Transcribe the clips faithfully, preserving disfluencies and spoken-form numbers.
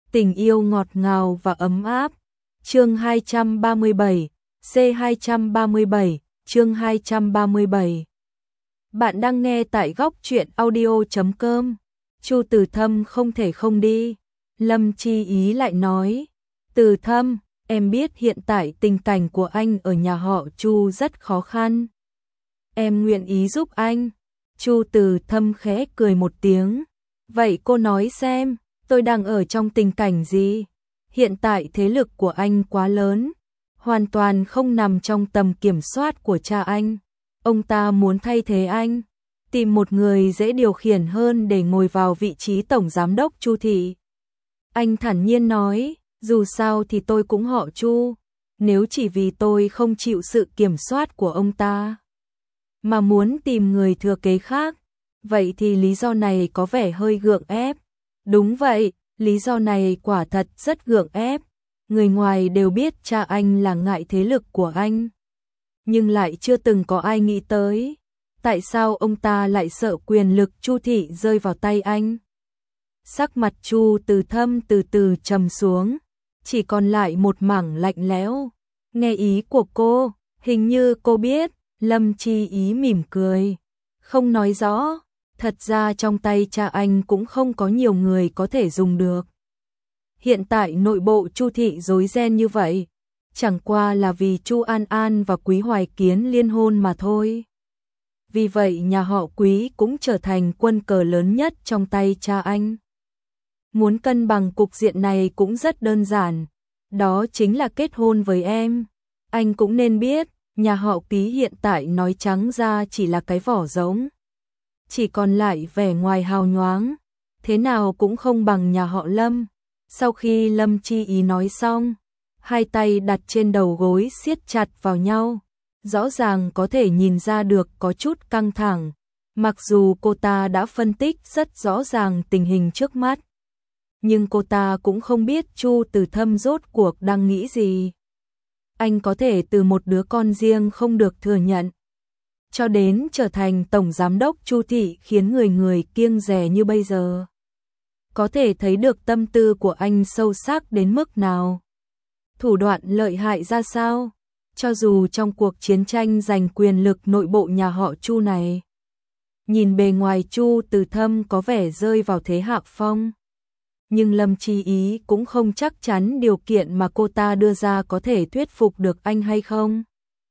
Tình yêu ngọt ngào và ấm áp. Chương hai trăm ba mươi bảy, C hai trăm ba mươi bảy, chương hai trăm ba mươi bảy. Bạn đang nghe tại góc truyện audio chấm com. Chu Từ Thâm không thể không đi. Lâm Chi Ý lại nói, Từ Thâm, em biết hiện tại tình cảnh của anh ở nhà họ Chu rất khó khăn. Em nguyện ý giúp anh. Chu Từ Thâm khẽ cười một tiếng. Vậy cô nói xem, tôi đang ở trong tình cảnh gì? Hiện tại thế lực của anh quá lớn, hoàn toàn không nằm trong tầm kiểm soát của cha anh. Ông ta muốn thay thế anh, tìm một người dễ điều khiển hơn để ngồi vào vị trí tổng giám đốc Chu thị. Anh thản nhiên nói, dù sao thì tôi cũng họ Chu, nếu chỉ vì tôi không chịu sự kiểm soát của ông ta, mà muốn tìm người thừa kế khác, vậy thì lý do này có vẻ hơi gượng ép. Đúng vậy, lý do này quả thật rất gượng ép. Người ngoài đều biết cha anh là ngại thế lực của anh, nhưng lại chưa từng có ai nghĩ tới, tại sao ông ta lại sợ quyền lực Chu thị rơi vào tay anh. Sắc mặt Chu Từ Thâm từ từ trầm xuống, chỉ còn lại một mảng lạnh lẽo. Nghe ý của cô, hình như cô biết. Lâm Chi Ý mỉm cười, không nói rõ. Thật ra trong tay cha anh cũng không có nhiều người có thể dùng được. Hiện tại nội bộ Chu thị rối ren như vậy, chẳng qua là vì Chu An An và Quý Hoài Kiến liên hôn mà thôi. Vì vậy nhà họ Quý cũng trở thành quân cờ lớn nhất trong tay cha anh. Muốn cân bằng cục diện này cũng rất đơn giản, đó chính là kết hôn với em. Anh cũng nên biết, nhà họ Quý hiện tại nói trắng ra chỉ là cái vỏ rỗng, chỉ còn lại vẻ ngoài hào nhoáng, thế nào cũng không bằng nhà họ Lâm. Sau khi Lâm Chi Ý nói xong, hai tay đặt trên đầu gối siết chặt vào nhau, rõ ràng có thể nhìn ra được có chút căng thẳng, mặc dù cô ta đã phân tích rất rõ ràng tình hình trước mắt. Nhưng cô ta cũng không biết Chu Từ Thâm rốt cuộc đang nghĩ gì. Anh có thể từ một đứa con riêng không được thừa nhận, cho đến trở thành tổng giám đốc Chu thị khiến người người kiêng dè như bây giờ. Có thể thấy được tâm tư của anh sâu sắc đến mức nào, thủ đoạn lợi hại ra sao. Cho dù trong cuộc chiến tranh giành quyền lực nội bộ nhà họ Chu này, nhìn bề ngoài Chu Từ Thâm có vẻ rơi vào thế hạ phong, nhưng Lâm Chi Ý cũng không chắc chắn điều kiện mà cô ta đưa ra có thể thuyết phục được anh hay không.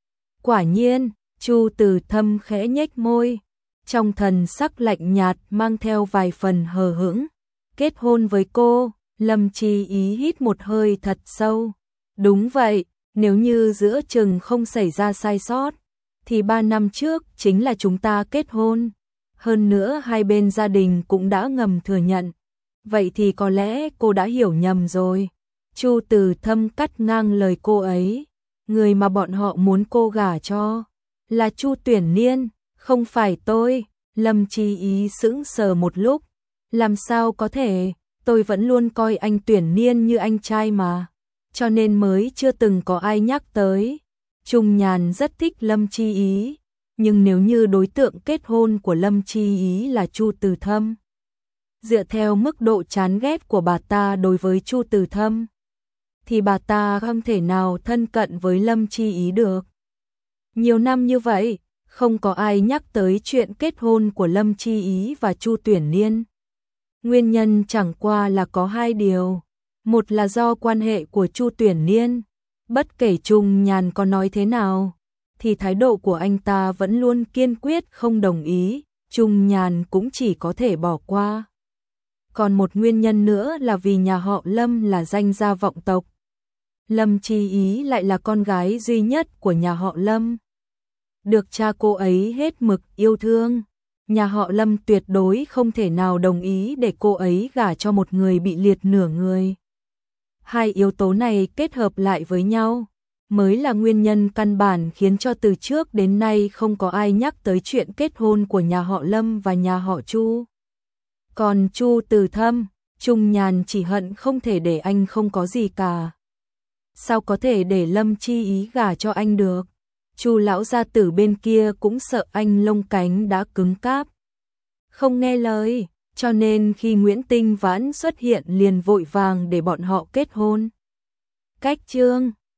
Quả nhiên, Chu Từ Thâm khẽ nhếch môi, trong thần sắc lạnh nhạt mang theo vài phần hờ hững. Kết hôn với cô? Lâm Chi Ý hít một hơi thật sâu. Đúng vậy, nếu như giữa chừng không xảy ra sai sót, thì ba năm trước chính là chúng ta kết hôn. Hơn nữa hai bên gia đình cũng đã ngầm thừa nhận. Vậy thì có lẽ cô đã hiểu nhầm rồi. Chu Từ Thâm cắt ngang lời cô ấy. Người mà bọn họ muốn cô gả cho là Chu Tuyển Niên, không phải tôi. Lâm Chi Ý sững sờ một lúc. Làm sao có thể, tôi vẫn luôn coi anh Tuyển Niên như anh trai mà, cho nên mới chưa từng có ai nhắc tới. Trung Nhàn rất thích Lâm Chi Ý, nhưng nếu như đối tượng kết hôn của Lâm Chi Ý là Chu Từ Thâm, dựa theo mức độ chán ghét của bà ta đối với Chu Từ Thâm, thì bà ta không thể nào thân cận với Lâm Chi Ý được. Nhiều năm như vậy, không có ai nhắc tới chuyện kết hôn của Lâm Chi Ý và Chu Tuyển Niên. Nguyên nhân chẳng qua là có hai điều. Một là do quan hệ của Chu Tuyển Niên. Bất kể Trung Nhàn có nói thế nào, thì thái độ của anh ta vẫn luôn kiên quyết không đồng ý. Trung Nhàn cũng chỉ có thể bỏ qua. Còn một nguyên nhân nữa là vì nhà họ Lâm là danh gia vọng tộc. Lâm Chi Ý lại là con gái duy nhất của nhà họ Lâm, được cha cô ấy hết mực yêu thương. Nhà họ Lâm tuyệt đối không thể nào đồng ý để cô ấy gả cho một người bị liệt nửa người. Hai yếu tố này kết hợp lại với nhau, mới là nguyên nhân căn bản khiến cho từ trước đến nay không có ai nhắc tới chuyện kết hôn của nhà họ Lâm và nhà họ Chu. Còn Chu Từ Thâm, Trung Nhàn chỉ hận không thể để anh không có gì cả. Sao có thể để Lâm Chi Ý gả cho anh được? Chu lão gia tử bên kia cũng sợ anh lông cánh đã cứng cáp, không nghe lời. cho nên khi Nguyễn Tinh Vãn xuất hiện liền vội vàng để bọn họ kết hôn. Cách chương